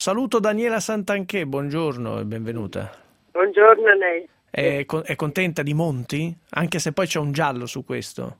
Saluto Daniela Santanchè, buongiorno e benvenuta. Buongiorno a lei. È contenta di Monti? Anche se poi c'è un giallo su questo.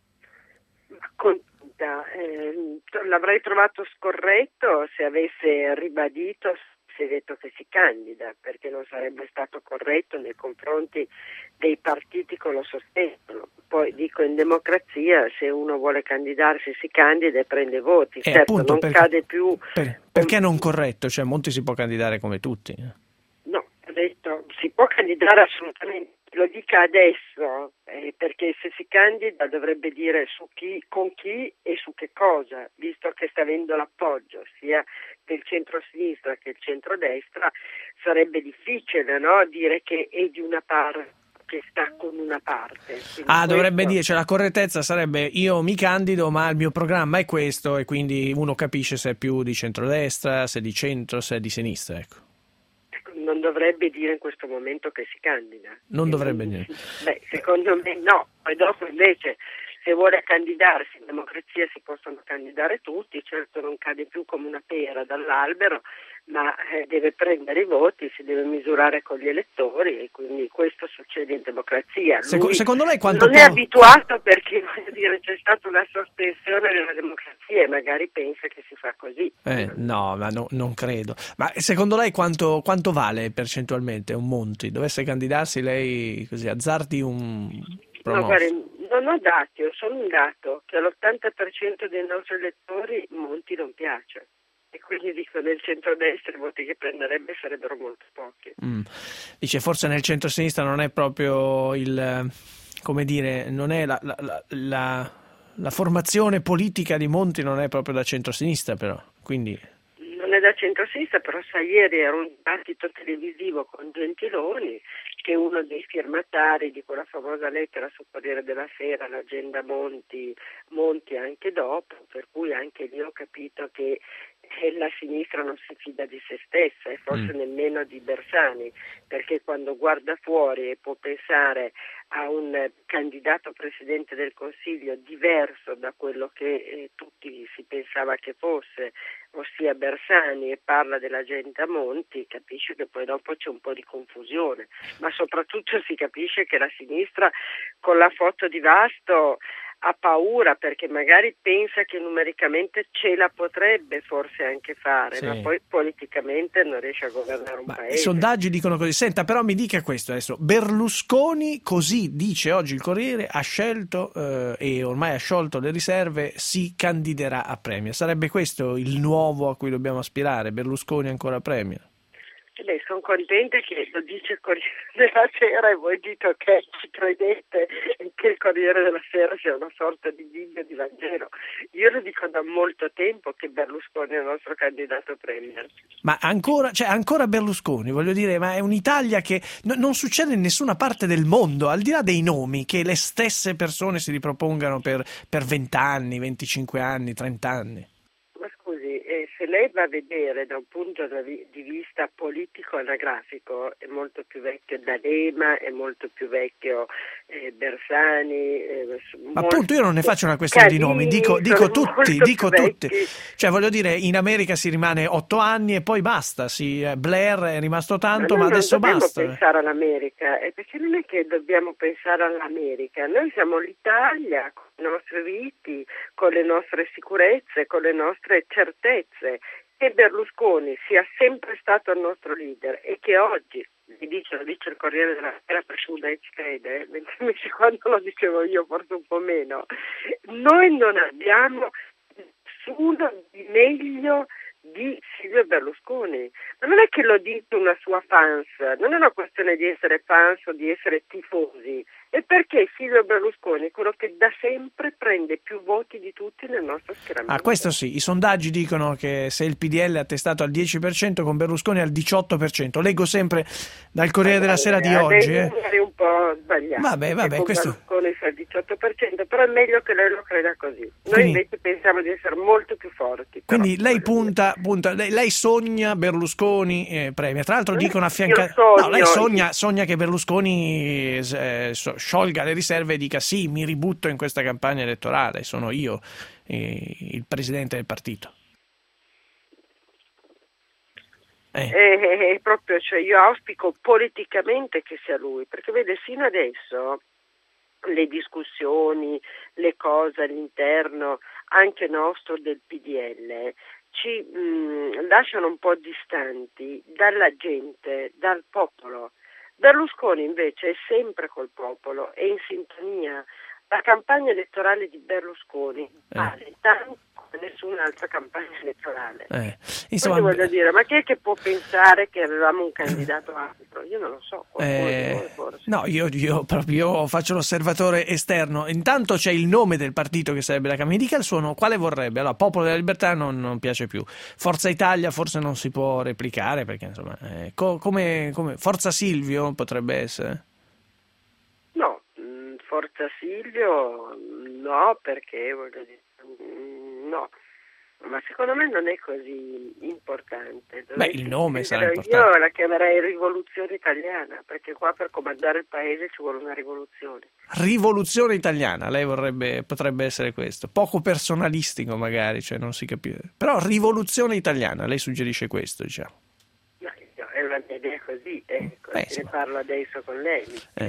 Contenta. L'avrei trovato scorretto se avesse ribadito, se detto che si candida, perché non sarebbe stato corretto nei confronti dei partiti che lo sostengono. Poi dico, in democrazia se uno vuole candidarsi si candida e prende voti. Certo, Appunto, non cade più. perché non corretto? Cioè Monti si può candidare come tutti. No, ho detto si può candidare assolutamente, lo dica adesso, perché se si candida dovrebbe dire con chi e su che cosa, visto che sta avendo l'appoggio sia del centro-sinistra che del centro-destra, sarebbe difficile, no? Dire che è di una parte, che sta con una parte. Quindi Dovrebbe dire, cioè la correttezza sarebbe io mi candido ma il mio programma è questo e quindi uno capisce se è più di centrodestra, se è di centro, se è di sinistra, ecco. Non dovrebbe dire in questo momento che si candida. Non dovrebbe dire. Secondo me no, poi dopo invece se vuole candidarsi, in democrazia si possono candidare tutti, certo non cade più come una pera dall'albero, ma deve prendere i voti, si deve misurare con gli elettori e quindi questo succede in democrazia. Lui secondo lei quanto non è abituato perché voglio dire, c'è stata una sospensione della democrazia e magari pensa che si fa così. No, ma non credo. Ma secondo lei quanto vale percentualmente un Monti? Dovesse candidarsi lei così azzardi un promosso? No, guardi, non ho dati, ho solo un dato, che all'80% dei nostri elettori Monti non piace. E quindi dico, nel centrodestra i voti che prenderebbe sarebbero molto pochi. Dice, forse nel centro-sinistra non è proprio come dire, non è la formazione politica di Monti non è proprio da centro-sinistra, però, quindi... Non è da centro-sinistra, però sai, ieri era un dibattito televisivo con Gentiloni, che è uno dei firmatari di quella famosa lettera sul Corriere della Sera, l'agenda Monti anche dopo, per cui anche lì ho capito che la sinistra non si fida di se stessa e forse nemmeno di Bersani, perché quando guarda fuori e può pensare a un candidato presidente del Consiglio diverso da quello che tutti si pensava che fosse, ossia Bersani, e parla dell'agenda Monti, capisce che poi dopo c'è un po' di confusione, ma soprattutto si capisce che la sinistra con la foto di Vasto ha paura perché magari pensa che numericamente ce la potrebbe forse anche fare, sì, ma poi politicamente non riesce a governare un paese. I sondaggi dicono così. Senta, però mi dica questo adesso. Berlusconi, così dice oggi il Corriere, ha scelto e ormai ha sciolto le riserve, si candiderà a Premier. Sarebbe questo il nuovo a cui dobbiamo aspirare? Berlusconi ancora Premier? Sono contenta che lo dice il Corriere della Sera e voi dite che ci credete che il Corriere della Sera sia una sorta di Bibbia di Vangelo. Io lo dico da molto tempo che Berlusconi è il nostro candidato premier. Ma ancora Berlusconi, voglio dire, ma è un'Italia che non succede in nessuna parte del mondo, al di là dei nomi, che le stesse persone si ripropongano per 20 anni, 25 anni, 30 anni. Se lei va a vedere da un punto di vista politico anagrafico è molto più vecchio D'Alema, è molto più vecchio Bersani. Ma appunto io non ne faccio una questione di nomi, dico tutti. Cioè voglio dire, in America si rimane 8 anni e poi basta, Blair è rimasto tanto ma adesso basta. Non dobbiamo pensare all'America, perché non è che dobbiamo pensare all'America, noi siamo l'Italia con i nostri riti, con le nostre sicurezze, con le nostre certezze. Che Berlusconi sia sempre stato il nostro leader e che oggi, lo dice il Corriere della Sera perché lei ci crede, mentre invece quando lo dicevo io forse un po' meno, noi non abbiamo nessuno di meglio di Silvio Berlusconi, ma non è che lo dice una sua fans, non è una questione di essere fans o di essere tifosi, è perché Silvio Berlusconi è quello che da sempre prende più voti di tutti nel nostro schieramento. Questo sì, i sondaggi dicono che se il PDL è attestato al 10% con Berlusconi al 18%, leggo sempre dal Corriere della Sera di oggi. È un po' sbagliato. Vabbè, questo... Berlusconi fa il 18%, però è meglio che lei lo creda così. Noi invece pensiamo di essere molto più forti. Quindi lei punta lei sogna Berlusconi premier. Tra l'altro dicono affiancare. No, lei sogna che Berlusconi sciolga le riserve e dica sì, mi ributto in questa campagna elettorale, sono io il presidente del partito. Proprio, cioè, io auspico politicamente che sia lui, perché vede, sino adesso le discussioni, le cose all'interno anche nostro del PDL ci lasciano un po' distanti dalla gente, dal popolo. Berlusconi invece è sempre col popolo, è in sintonia. La campagna elettorale di Berlusconi vale tanto come nessun'altra campagna elettorale. Insomma, voglio dire, ma chi è che può pensare che avevamo un candidato altro? Io non lo so. Forse. No, io faccio l'osservatore esterno. Intanto c'è il nome del partito che sarebbe la campagna. Dica il suo, quale vorrebbe? Allora, Popolo della Libertà non piace più. Forza Italia forse non si può replicare perché insomma, come Forza Silvio potrebbe essere? No, Forza Silvio no, perché voglio dire, no, ma secondo me non è così importante. Beh, il nome sarà importante. Io la chiamerei rivoluzione italiana, perché qua per comandare il paese ci vuole una rivoluzione. Rivoluzione italiana, lei potrebbe essere questo, poco personalistico magari, cioè non si capisce. Però rivoluzione italiana, lei suggerisce questo, diciamo. È una mia idea così, ne parlo adesso con lei.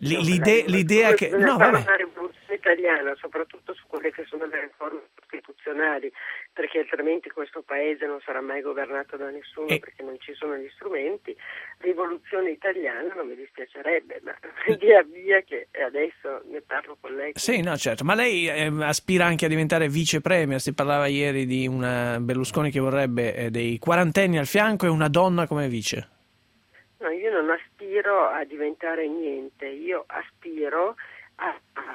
L'idea che... No, una rivoluzione italiana, soprattutto su quelle che sono le riforme costituzionali, perché altrimenti questo paese non sarà mai governato da nessuno perché non ci sono gli strumenti. Rivoluzione italiana non mi dispiacerebbe, ma via che adesso ne parlo con lei. Sì, no, certo, ma lei aspira anche a diventare vice premier, si parlava ieri di una Berlusconi che vorrebbe dei quarantenni al fianco e una donna come vice. No, io non aspiro a diventare niente, io aspiro a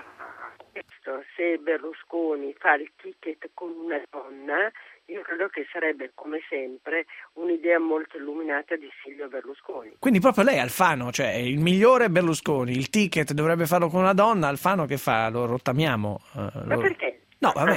questo. Se Berlusconi fa il ticket con una donna, io credo che sarebbe, come sempre, un'idea molto illuminata di Silvio Berlusconi. Quindi proprio lei, Alfano, cioè il migliore Berlusconi, il ticket dovrebbe farlo con una donna, Alfano che fa? Lo rottamiamo? Ma perché? No, vabbè.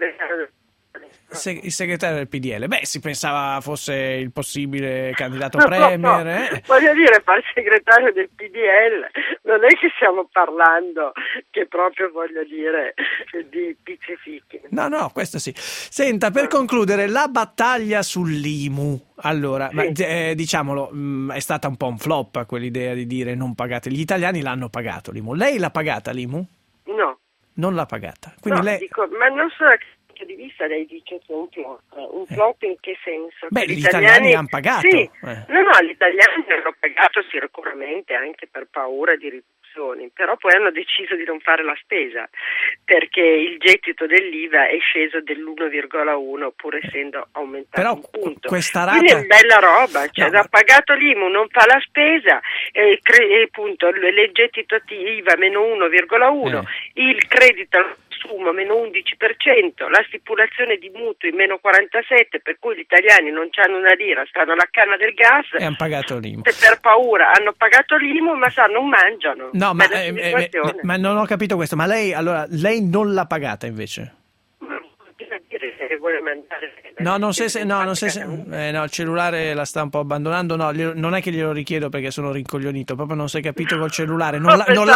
Il segretario del PDL. Beh, si pensava fosse il possibile candidato premier. No. Voglio dire, fare il segretario del PDL, non è che stiamo parlando che proprio, voglio dire, di pizze fichi. No, questo sì. Senta, per concludere, la battaglia sull'IMU. Allora, sì. Diciamolo, è stata un po' un flop quell'idea di dire non pagate. Gli italiani l'hanno pagato l'IMU. Lei l'ha pagata l'IMU? No. Non l'ha pagata. Quindi lei... dico, ma non so di vista lei dice che è un flop in che senso? Beh, gli italiani hanno pagato. Sì, no, gli italiani hanno pagato sicuramente anche per paura di riduzioni, però poi hanno deciso di non fare la spesa perché il gettito dell'IVA è sceso dell'1,1 pur essendo aumentato però un punto. Questa rata... Quindi è bella roba, cioè ha pagato l'IMU, non fa la spesa e appunto il gettito IVA meno 1,1, il credito consumo meno 11%, la stipulazione di mutui meno 47%, per cui gli italiani non c'hanno una lira, stanno alla canna del gas e hanno pagato l'IMU. Per paura hanno pagato l'IMU, ma non mangiano. No, ma non ho capito questo, ma lei non l'ha pagata invece? Vuole mandare il cellulare la sta un po' abbandonando. No, non è che glielo richiedo perché sono rincoglionito, proprio non si è capito col cellulare. Non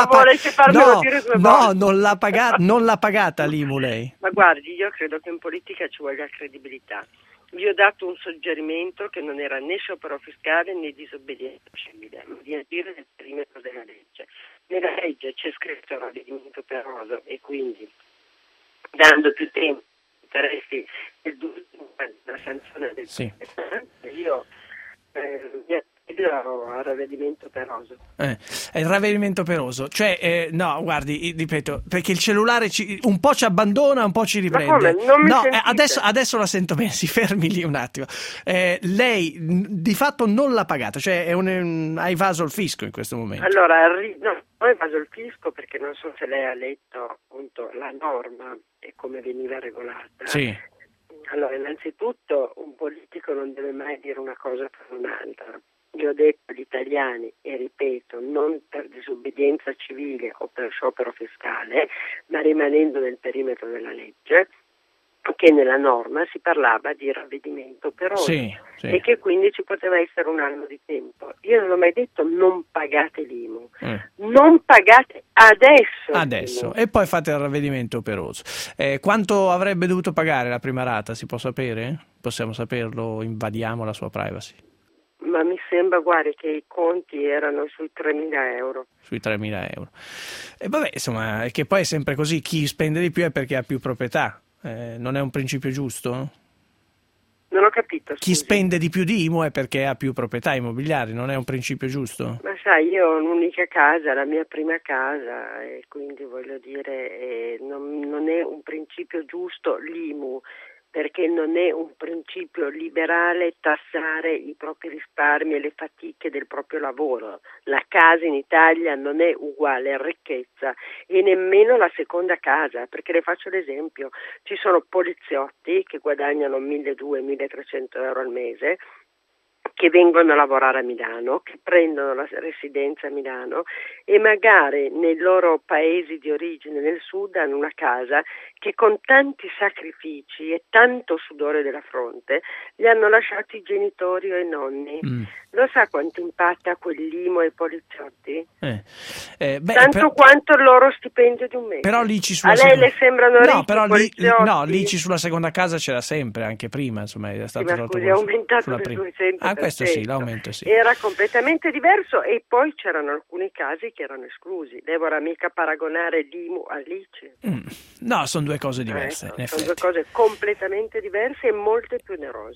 l'ha pagata l'IMU lei. Ma guardi, io credo che in politica ci voglia credibilità. Vi ho dato un suggerimento che non era né sciopero fiscale né disobbedienza civile, ma di agire nel perimetro della legge. Nella legge c'è scritto ravvedimento operoso e quindi dando più tempo interessi la sanzione del io mi attivo al ravvedimento operoso. È il ravvedimento operoso, cioè no, guardi, ripeto, perché il cellulare un po' ci abbandona, un po' ci riprende. Ma come? Non mi adesso la sento bene, si fermi lì un attimo. Lei di fatto non l'ha pagata, cioè ha evaso il fisco in questo momento. Allora, non ho evaso il fisco perché non so se lei ha letto appunto la norma e come veniva regolata. Sì. Allora, innanzitutto un politico non deve mai dire una cosa per un'altra. Io ho detto agli italiani, e ripeto, non per disobbedienza civile o per sciopero fiscale, ma rimanendo nel perimetro della legge, che nella norma si parlava di ravvedimento operoso e che quindi ci poteva essere un anno di tempo. Io non ho mai detto non pagate l'IMU, non pagate adesso e poi fate il ravvedimento operoso. Quanto avrebbe dovuto pagare la prima rata, si può sapere? Possiamo saperlo, invadiamo la sua privacy. ma mi sembra, guardi, che i conti erano sui 3.000 euro. Sui 3.000 euro. E vabbè, insomma, è che poi è sempre così, chi spende di più è perché ha più proprietà. Non è un principio giusto? Non ho capito, Chi scusi. spende di più di IMU è perché ha più proprietà immobiliari, non è un principio giusto? Ma sai, io ho un'unica casa, la mia prima casa, e quindi voglio dire, non è un principio giusto l'IMU, perché non è un principio liberale tassare i propri risparmi e le fatiche del proprio lavoro. La casa in Italia non è uguale a ricchezza e nemmeno la seconda casa, perché le faccio l'esempio, ci sono poliziotti che guadagnano 1.200-1.300 euro al mese, che vengono a lavorare a Milano, che prendono la residenza a Milano e magari nei loro paesi di origine nel sud hanno una casa che con tanti sacrifici e tanto sudore della fronte li hanno lasciati i genitori o i nonni. Lo sa quanto impatta quell'IMU ai poliziotti? Tanto quanto il loro stipendio di un mese. Però lì a lei le sembrano ricchi i poliziotti? No, l'ICI sulla seconda casa c'era sempre, anche prima, insomma, è stato ma scusi, è aumentato del 200%. Questo sì, l'aumento sì. Era completamente diverso e poi c'erano alcuni casi che erano esclusi. Devo mica paragonare l'IMU all'ICI. No, sono due cose diverse. Sono due cose completamente diverse e molte più onerose.